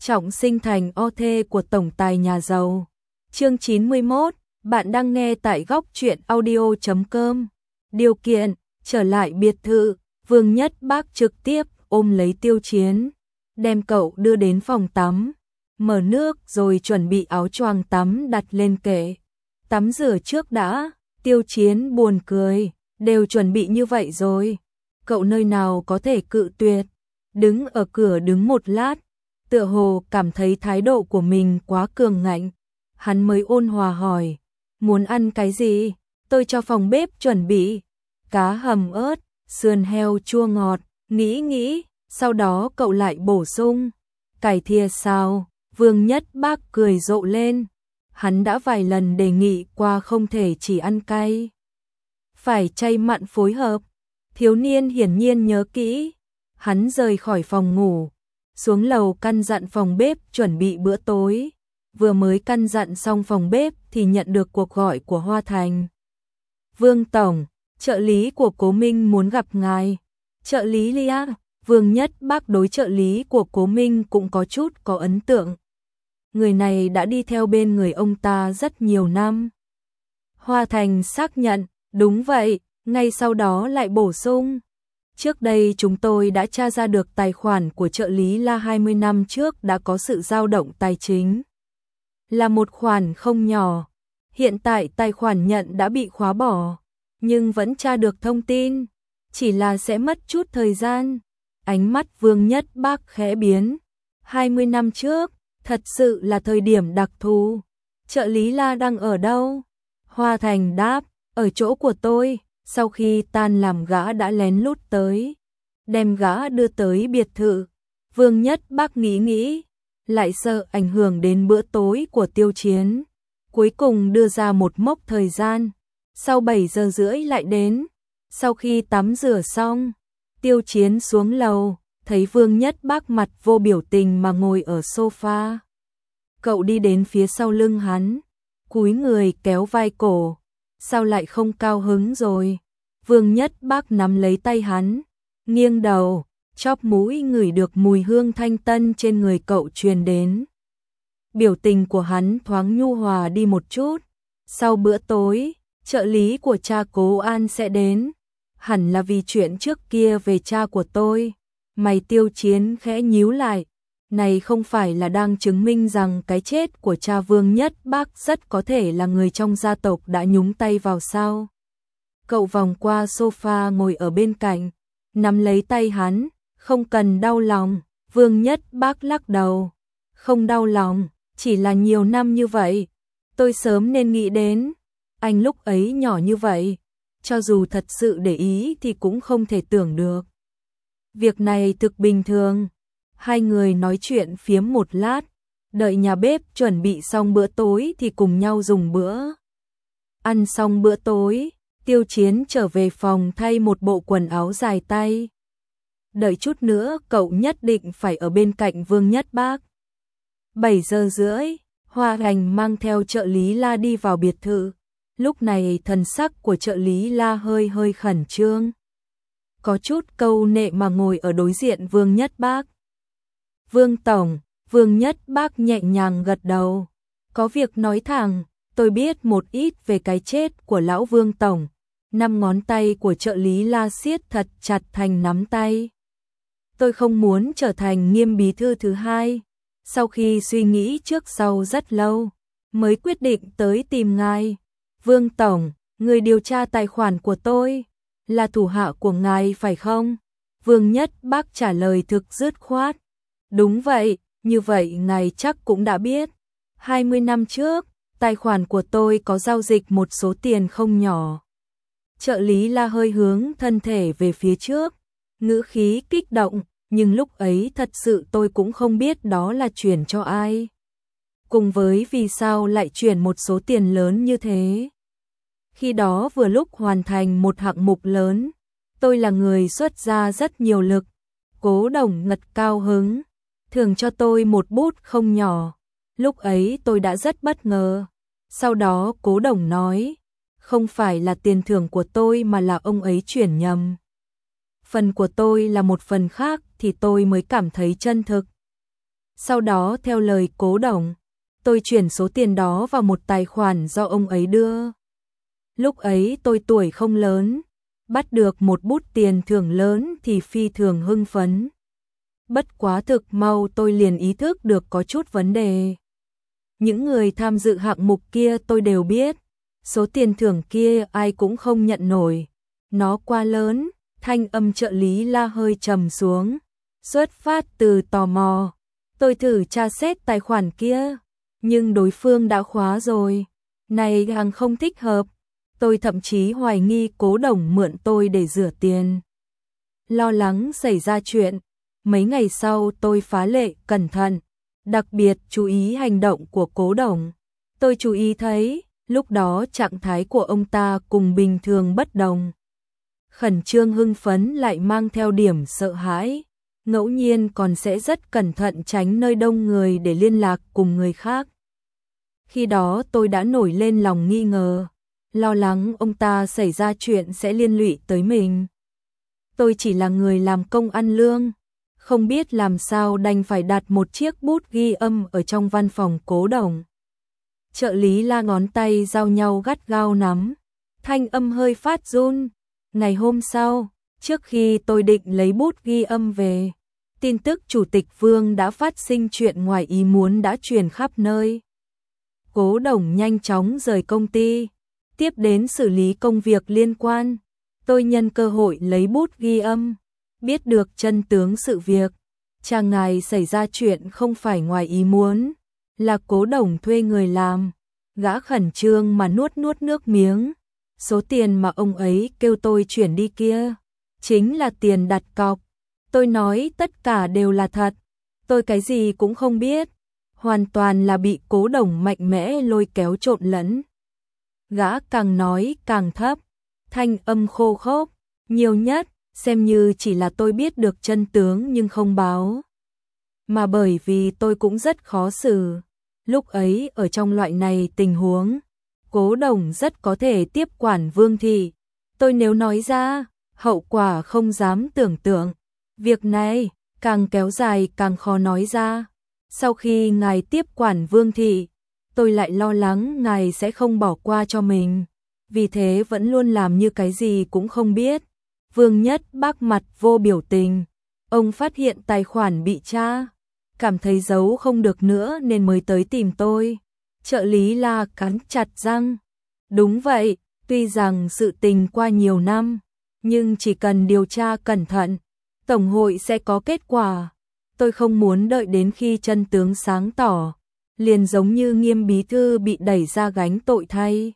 trọng sinh thành o thê của tổng tài nhà giàu. Chương 91, bạn đang nghe tại góc truyện audio.com. Điều kiện, trở lại biệt thự, Vương Nhất Bác trực tiếp ôm lấy Tiêu Chiến, đem cậu đưa đến phòng tắm, mở nước rồi chuẩn bị áo choàng tắm đặt lên kệ. Tắm rửa trước đã. Tiêu Chiến buồn cười, đều chuẩn bị như vậy rồi, cậu nơi nào có thể cự tuyệt. Đứng ở cửa đứng một lát, tựa hồ cảm thấy thái độ của mình quá cường ngạnh, hắn mới ôn hòa hỏi, muốn ăn cái gì? Tôi cho phòng bếp chuẩn bị. Cá hầm ớt, sườn heo chua ngọt. Nghĩ, sau đó cậu lại bổ sung, cải thìa xào. Vương Nhất Bác cười rộ lên, hắn đã vài lần đề nghị qua không thể chỉ ăn cay, phải chay mặn phối hợp. Thiếu niên hiển nhiên nhớ kỹ. Hắn rời khỏi phòng ngủ, xuống lầu căn dặn phòng bếp chuẩn bị bữa tối. Vừa mới căn dặn xong phòng bếp thì nhận được cuộc gọi của Hoa Thành. Vương Tổng, trợ lý của Cố Minh muốn gặp ngài. Trợ lý Lia? Vương Nhất Bác đối trợ lý của Cố Minh cũng có chút có ấn tượng. Người này đã đi theo bên người ông ta rất nhiều năm. Hoa Thành xác nhận, đúng vậy, ngay sau đó lại bổ sung. Trước đây chúng tôi đã tra ra được tài khoản của trợ lý La 20 năm trước đã có sự dao động tài chính. Là một khoản không nhỏ. Hiện tại tài khoản nhận đã bị khóa bỏ, nhưng vẫn tra được thông tin. Chỉ là sẽ mất chút thời gian. Ánh mắt Vương Nhất Bác khẽ biến. 20 năm trước, thật sự là thời điểm đặc thù. Trợ lý La đang ở đâu? Hoa Thành đáp, ở chỗ của tôi. Sau khi tan làm gã đã lén lút tới, đem gã đưa tới biệt thự. Vương Nhất Bác nghĩ, lại sợ ảnh hưởng đến bữa tối của Tiêu Chiến. Cuối cùng đưa ra một mốc thời gian, sau 7 giờ rưỡi lại đến. Sau khi tắm rửa xong, Tiêu Chiến xuống lầu, thấy Vương Nhất Bác mặt vô biểu tình mà ngồi ở sofa. Cậu đi đến phía sau lưng hắn, cúi người kéo vai cổ. Sao lại không cao hứng rồi? Vương Nhất Bác nắm lấy tay hắn, nghiêng đầu, chóp mũi ngửi được mùi hương thanh tân trên người cậu truyền đến. Biểu tình của hắn thoáng nhu hòa đi một chút. Sau bữa tối, trợ lý của cha Cố An sẽ đến. Hẳn là vì chuyện trước kia về cha của tôi. Mày Tiêu Chiến khẽ nhíu lại. Này không phải là đang chứng minh rằng cái chết của cha Vương Nhất Bác rất có thể là người trong gia tộc đã nhúng tay vào sao? Cậu vòng qua sofa ngồi ở bên cạnh, nắm lấy tay hắn, không cần đau lòng. Vương Nhất Bác lắc đầu, không đau lòng, chỉ là nhiều năm như vậy. Tôi sớm nên nghĩ đến, anh lúc ấy nhỏ như vậy, cho dù thật sự để ý thì cũng không thể tưởng được. Việc này thực bình thường. Hai người nói chuyện phiếm một lát, đợi nhà bếp chuẩn bị xong bữa tối thì cùng nhau dùng bữa. Ăn xong bữa tối, Tiêu Chiến trở về phòng thay một bộ quần áo dài tay. Đợi chút nữa cậu nhất định phải ở bên cạnh Vương Nhất Bác. 7 giờ rưỡi, Hoa Thành mang theo trợ lý La đi vào biệt thự. Lúc này thần sắc của trợ lý La hơi khẩn trương, có chút câu nệ mà ngồi ở đối diện Vương Nhất Bác. Vương Tổng, Vương Nhất Bác nhẹ nhàng gật đầu. Có việc nói thẳng, tôi biết một ít về cái chết của lão Vương Tổng. 5 ngón tay của trợ lý La siết thật chặt thành nắm tay. Tôi không muốn trở thành Nghiêm bí thư thứ hai. Sau khi suy nghĩ trước sau rất lâu, mới quyết định tới tìm ngài. Vương Tổng, người điều tra tài khoản của tôi, là thủ hạ của ngài phải không? Vương Nhất Bác trả lời thực dứt khoát. Đúng vậy, như vậy ngài chắc cũng đã biết. 20 năm trước, tài khoản của tôi có giao dịch một số tiền không nhỏ. Trợ lý La hơi hướng thân thể về phía trước, ngữ khí kích động, nhưng lúc ấy thật sự tôi cũng không biết đó là chuyển cho ai. Cùng với vì sao lại chuyển một số tiền lớn như thế. Khi đó vừa lúc hoàn thành một hạng mục lớn, tôi là người xuất ra rất nhiều lực. Cố Đồng ngật cao hứng, thưởng cho tôi một bút không nhỏ. Lúc ấy tôi đã rất bất ngờ. Sau đó Cố Đồng nói, không phải là tiền thưởng của tôi mà là ông ấy chuyển nhầm. Phần của tôi là một phần khác thì tôi mới cảm thấy chân thực. Sau đó theo lời Cố Đồng, tôi chuyển số tiền đó vào một tài khoản do ông ấy đưa. Lúc ấy tôi tuổi không lớn, bắt được một bút tiền thưởng lớn thì phi thường hưng phấn. Bất quá thực mau tôi liền ý thức được có chút vấn đề. Những người tham dự hạng mục kia tôi đều biết, số tiền thưởng kia ai cũng không nhận nổi, nó quá lớn. Thanh âm trợ lý La hơi trầm xuống, xuất phát từ tò mò. Tôi thử tra xét tài khoản kia, nhưng đối phương đã khóa rồi. Này hàng không thích hợp. Tôi thậm chí hoài nghi Cố Đồng mượn tôi để rửa tiền. Lo lắng xảy ra chuyện, mấy ngày sau tôi phá lệ cẩn thận, đặc biệt chú ý hành động của Cố Đồng. Tôi chú ý thấy, lúc đó trạng thái của ông ta cùng bình thường bất đồng. Khẩn trương hưng phấn lại mang theo điểm sợ hãi, ngẫu nhiên còn sẽ rất cẩn thận tránh nơi đông người để liên lạc cùng người khác. Khi đó tôi đã nổi lên lòng nghi ngờ, lo lắng ông ta xảy ra chuyện sẽ liên lụy tới mình. Tôi chỉ là người làm công ăn lương, không biết làm sao đành phải đặt một chiếc bút ghi âm ở trong văn phòng Cố Đồng. Trợ lý La ngón tay giao nhau gắt gao nắm, thanh âm hơi phát run. Ngày hôm sau, trước khi tôi định lấy bút ghi âm về, tin tức Chủ tịch Vương đã phát sinh chuyện ngoài ý muốn đã truyền khắp nơi. Cố Đồng nhanh chóng rời công ty, tiếp đến xử lý công việc liên quan. Tôi nhân cơ hội lấy bút ghi âm, biết được chân tướng sự việc. Chàng ngài xảy ra chuyện không phải ngoài ý muốn, là Cố Đồng thuê người làm. Gã khẩn trương mà nuốt nước miếng. Số tiền mà ông ấy kêu tôi chuyển đi kia, chính là tiền đặt cọc. Tôi nói tất cả đều là thật, tôi cái gì cũng không biết, hoàn toàn là bị Cố Đồng mạnh mẽ lôi kéo trộn lẫn. Gã càng nói càng thấp, thanh âm khô khốc, nhiều nhất, xem như chỉ là tôi biết được chân tướng nhưng không báo. Mà bởi vì tôi cũng rất khó xử, lúc ấy ở trong loại này tình huống, Cố Đồng rất có thể tiếp quản Vương thị. Tôi nếu nói ra, hậu quả không dám tưởng tượng. Việc này, càng kéo dài càng khó nói ra. Sau khi ngài tiếp quản Vương thị, tôi lại lo lắng ngài sẽ không bỏ qua cho mình. Vì thế vẫn luôn làm như cái gì cũng không biết. Vương Nhất Bác mặt vô biểu tình. Ông phát hiện tài khoản bị tra, cảm thấy giấu không được nữa nên mới tới tìm tôi. Trợ lý La cắn chặt răng. Đúng vậy, tuy rằng sự tình qua nhiều năm, nhưng chỉ cần điều tra cẩn thận, Tổng hội sẽ có kết quả. Tôi không muốn đợi đến khi chân tướng sáng tỏ, liền giống như Nghiêm bí thư bị đẩy ra gánh tội thay.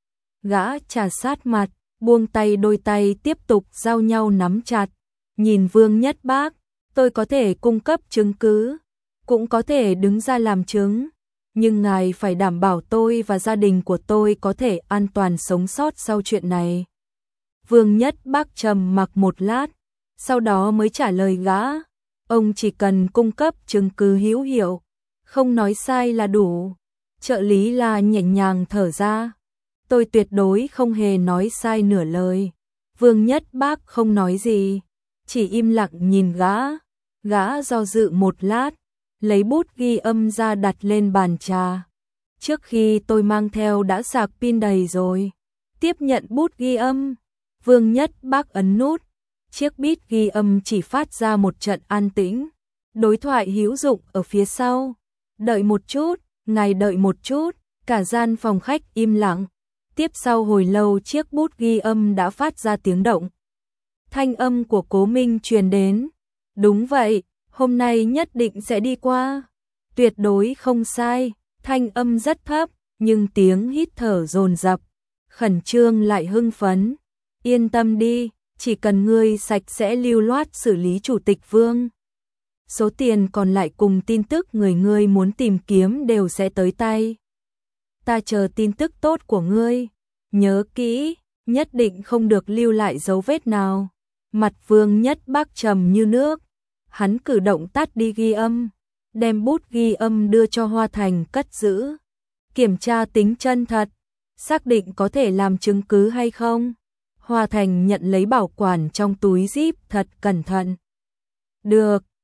Gã trà sát mặt, buông tay, đôi tay tiếp tục giao nhau nắm chặt. Nhìn Vương Nhất Bác, tôi có thể cung cấp chứng cứ, cũng có thể đứng ra làm chứng. Nhưng ngài phải đảm bảo tôi và gia đình của tôi có thể an toàn sống sót sau chuyện này. Vương Nhất Bác trầm mặc một lát, sau đó mới trả lời gã. Ông chỉ cần cung cấp chứng cứ hữu hiệu, không nói sai là đủ. Trợ lý La nhẹ nhàng thở ra. Tôi tuyệt đối không hề nói sai nửa lời. Vương Nhất Bác không nói gì, chỉ im lặng nhìn gã. Gã do dự một lát, lấy bút ghi âm ra đặt lên bàn trà. Trước khi tôi mang theo đã sạc pin đầy rồi. Tiếp nhận bút ghi âm, Vương Nhất Bác ấn nút. Chiếc bút ghi âm chỉ phát ra một trận an tĩnh. Đối thoại hữu dụng ở phía sau. Đợi một chút, ngài đợi một chút. Cả gian phòng khách im lặng. Tiếp sau hồi lâu chiếc bút ghi âm đã phát ra tiếng động. Thanh âm của Cố Minh truyền đến. Đúng vậy, hôm nay nhất định sẽ đi qua. Tuyệt đối không sai. Thanh âm rất thấp, nhưng tiếng hít thở dồn dập, khẩn trương lại hưng phấn. Yên tâm đi, chỉ cần ngươi sạch sẽ lưu loát xử lý Chủ tịch Vương. Số tiền còn lại cùng tin tức người ngươi muốn tìm kiếm đều sẽ tới tay. Ta chờ tin tức tốt của ngươi. Nhớ kỹ, nhất định không được lưu lại dấu vết nào. Mặt Vương Nhất Bác trầm như nước. Hắn cử động tắt đi ghi âm, đem bút ghi âm đưa cho Hoa Thành cất giữ. Kiểm tra tính chân thật, xác định có thể làm chứng cứ hay không. Hoa Thành nhận lấy bảo quản trong túi zip thật cẩn thận. Được,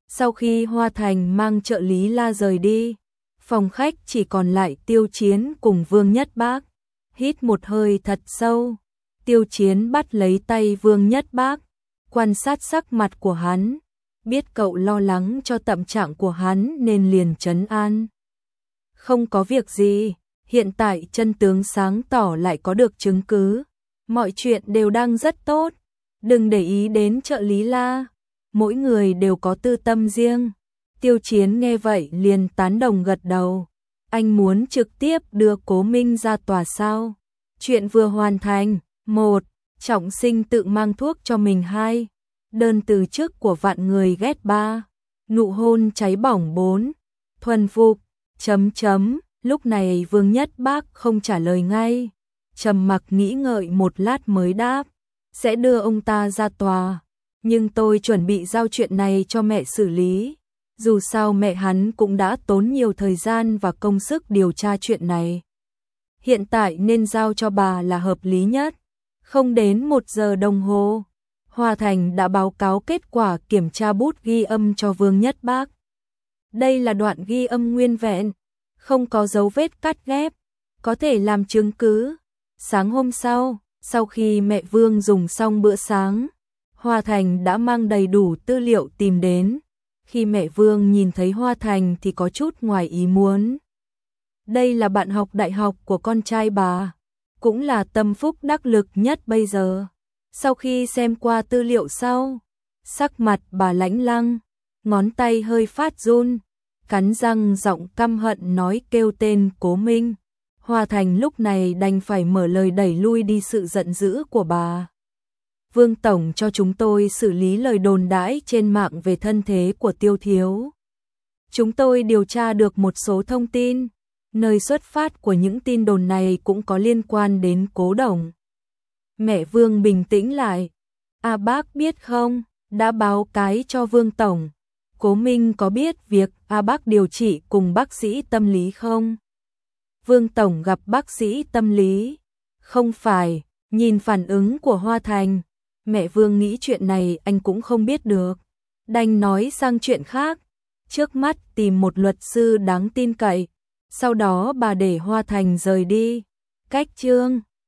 Sau khi Hoa Thành mang trợ lý La rời đi, phòng khách chỉ còn lại Tiêu Chiến cùng Vương Nhất Bác. Hít một hơi thật sâu, Tiêu Chiến bắt lấy tay Vương Nhất Bác, quan sát sắc mặt của hắn, biết cậu lo lắng cho tâm trạng của hắn nên liền trấn an. Không có việc gì, hiện tại chân tướng sáng tỏ lại có được chứng cứ, mọi chuyện đều đang rất tốt, đừng để ý đến trợ lý La, mỗi người đều có tư tâm riêng. Tiêu Chiến nghe vậy liền tán đồng gật đầu, anh muốn trực tiếp đưa Cố Minh ra tòa sao? Chuyện vừa hoàn thành. 1. Trọng Sinh tự mang thuốc cho mình. 2. Đơn từ chức của vạn người ghét. 3. Nụ hôn cháy bỏng. 4. Thuần phục. Lúc này Vương Nhất Bác không trả lời ngay, trầm mặc nghĩ ngợi một lát mới đáp, sẽ đưa ông ta ra tòa, nhưng tôi chuẩn bị giao chuyện này cho mẹ xử lý. Dù sao mẹ hắn cũng đã tốn nhiều thời gian và công sức điều tra chuyện này. Hiện tại nên giao cho bà là hợp lý nhất. Không đến 1 giờ đồng hồ, Hoa Thành đã báo cáo kết quả kiểm tra bút ghi âm cho Vương Nhất Bác. Đây là đoạn ghi âm nguyên vẹn, không có dấu vết cắt ghép, có thể làm chứng cứ. Sáng hôm sau khi mẹ Vương dùng xong bữa sáng, Hoa Thành đã mang đầy đủ tư liệu tìm đến. Khi mẹ Vương nhìn thấy Hoa Thành thì có chút ngoài ý muốn. Đây là bạn học đại học của con trai bà, cũng là tâm phúc đắc lực nhất bây giờ. Sau khi xem qua tư liệu sau, sắc mặt bà lãnh lăng, ngón tay hơi phát run, cắn răng giọng căm hận nói kêu tên Cố Minh. Hoa Thành lúc này đành phải mở lời đẩy lui đi sự giận dữ của bà. Vương Tổng cho chúng tôi xử lý lời đồn đãi trên mạng về thân thế của Tiêu Thiếu. Chúng tôi điều tra được một số thông tin, nơi xuất phát của những tin đồn này cũng có liên quan đến Cố Đồng. Mẹ Vương bình tĩnh lại. Bác biết không, đã báo cái cho Vương Tổng. Cố Minh có biết việc bác điều trị cùng bác sĩ tâm lý không? Vương Tổng gặp bác sĩ tâm lý? Không phải, nhìn phản ứng của Hoa Thành, mẹ Vương nghĩ chuyện này anh cũng không biết được. Đành nói sang chuyện khác, trước mắt tìm một luật sư đáng tin cậy. Sau đó bà để Hoa Thành rời đi. Cách chương